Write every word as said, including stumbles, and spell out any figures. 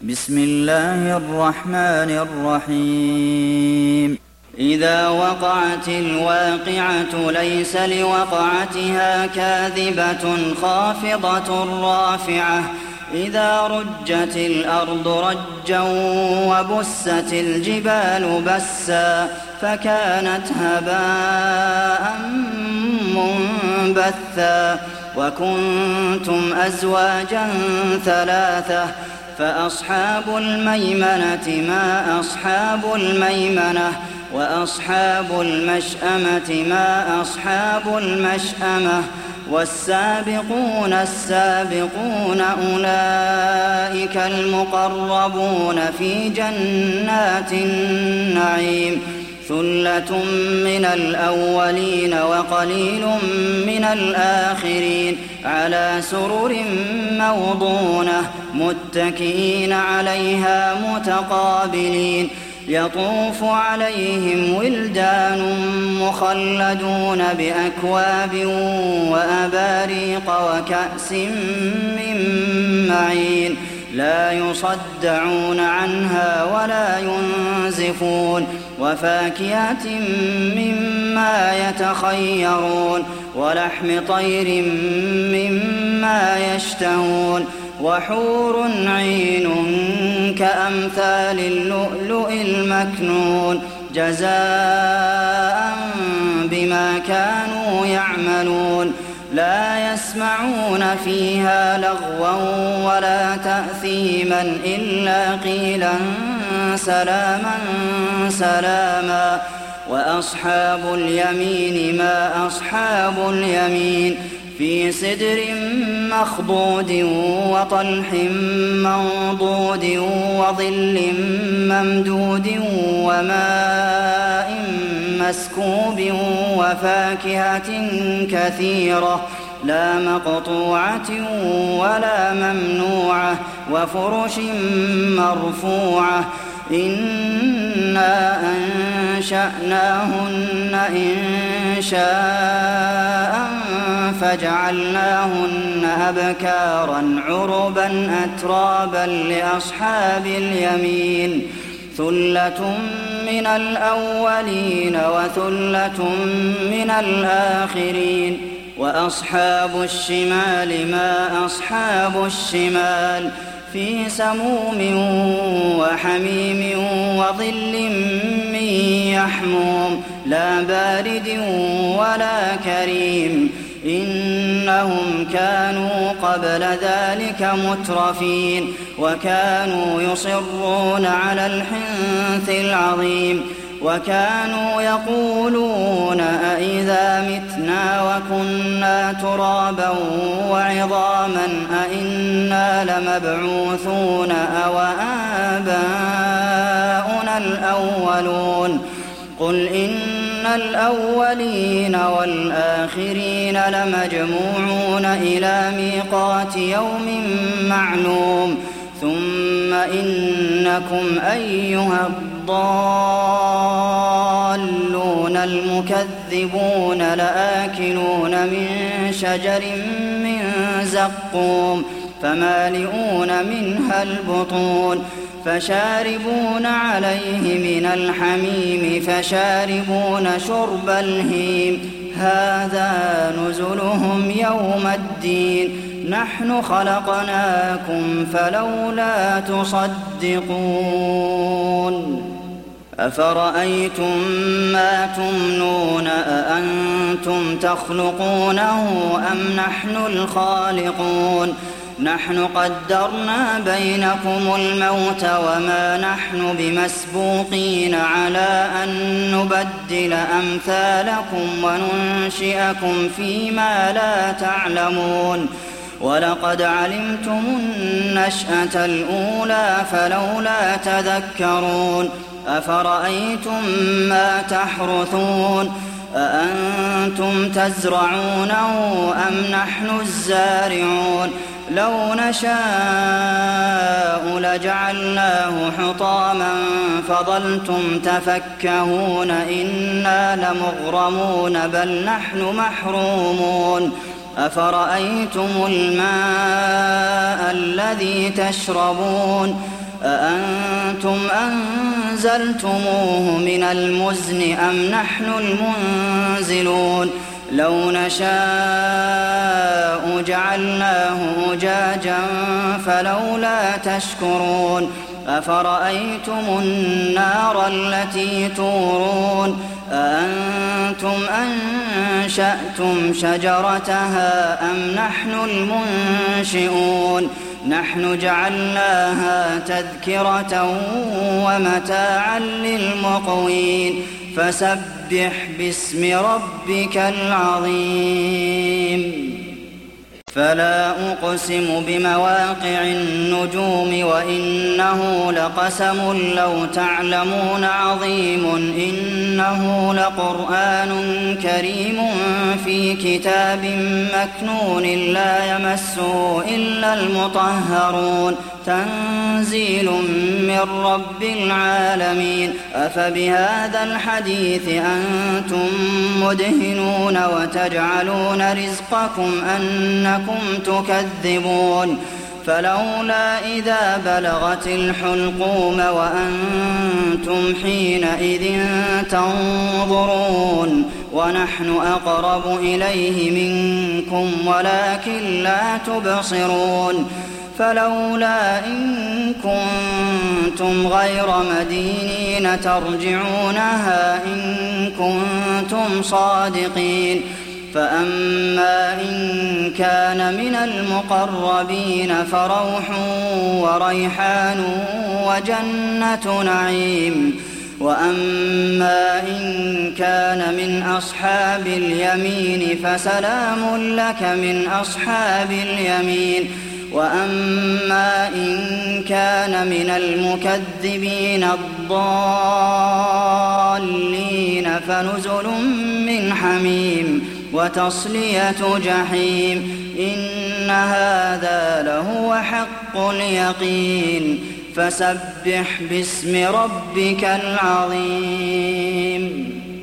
بسم الله الرحمن الرحيم إذا وقعت الواقعة ليس لوقعتها كاذبة خافضة رافعة إذا رجت الأرض رجا وبست الجبال بسا فكانت هباء منبثا وكنتم أزواجا ثلاثة فأصحاب الميمنة ما أصحاب الميمنة وأصحاب المشأمة ما أصحاب المشأمة والسابقون السابقون أولئك المقربون في جنات النعيم ثلة من الأولين وقليل من الآخرين على سرر موضونة متكئين عليها متقابلين يطوف عليهم ولدان مخلدون بأكواب وأباريق وكأس من معين لا يصدعون عنها ولا ينزفون وفاكهة مما يتخيرون ولحم طير مما يشتهون وحور عين كأمثال اللؤلؤ المكنون جزاء بما كانوا يعملون لا يسمعون فيها لغوا ولا تأثيما إلا قيلا سلاما سلاما وأصحاب اليمين ما أصحاب اليمين في سدر مخضود وطلح منضود وظل ممدود وماء مسكوب وفاكهة كثيرة لا مقطوعة ولا ممنوعة وفرش مرفوعة إنا أنشأناهن إنشاء فجعلناهن أبكارا عربا أترابا لأصحاب اليمين ثلة من الأولين وثلة من الآخرين وأصحاب الشمال ما أصحاب الشمال في سموم وحميم وظل من يحموم لا بارد ولا كريم إنهم كانوا قبل ذلك مترفين وكانوا يصرون على الحنث العظيم وكانوا يقولون أئذا متنا وكنا ترابا وعظاما أئنا لمبعوثون أو آباؤنا الأولون قل إن الأولين والآخرين لمجموعون إلى ميقات يوم معلوم ثم إنكم أيها الضالون المكذبون لآكلون من شجر من زقوم فمالئون منها البطون فشاربون عليه من الحميم فشاربون شرب الهيم هذا نزلهم يوم الدين نحن خلقناكم فلولا تصدقون أفرأيتم ما تمنون أأنتم تخلقونه أم نحن الخالقون نحن قدرنا بينكم الموت وما نحن بمسبوقين على أن نبدل أمثالكم وننشئكم فيما لا تعلمون ولقد علمتم النشأة الأولى فلولا تذكرون أفرأيتم ما تحرثون أأنتم تزرعونه أم نحن الزارعون لو نشاء لجعلناه حطاما فظلتم تفكهون إنا لمغرمون بل نحن محرومون أفرأيتم الماء الذي تشربون أأنتم أنزلتموه من المزن أم نحن المنزلون لو نشاء جعلناه أجاجا فلولا تشكرون أفرأيتم النار التي تورون أأنتم أنشأتم شجرتها أم نحن المنشئون نحن جعلناها تذكرة ومتاعا للمقوين فسبح باسم ربك العظيم فلا أقسم بمواقع النجوم وإنه لقسم لو تعلمون عظيم إنه لقرآن كريم في كتاب مكنون لا يمسه إلا المطهرون تنزيل من رب العالمين أفبهذا الحديث أنتم مدهنون وتجعلون رزقكم أنكم تكذبون فلولا إذا بلغت الحلقوم وأنتم حينئذ تنظرون ونحن أقرب إليه منكم ولكن لا تبصرون فلولا إن كنتم غير مدينين ترجعونها إن كنتم صادقين فأما إن كان من المقربين فروح وريحان وجنة نعيم وأما إن كان من أصحاب اليمين فسلام لك من أصحاب اليمين وأما إن كان من المكذبين الضالين فنزل من حميم وتصلية جحيم إن هذا لهو حق اليقين فسبح باسم ربك العظيم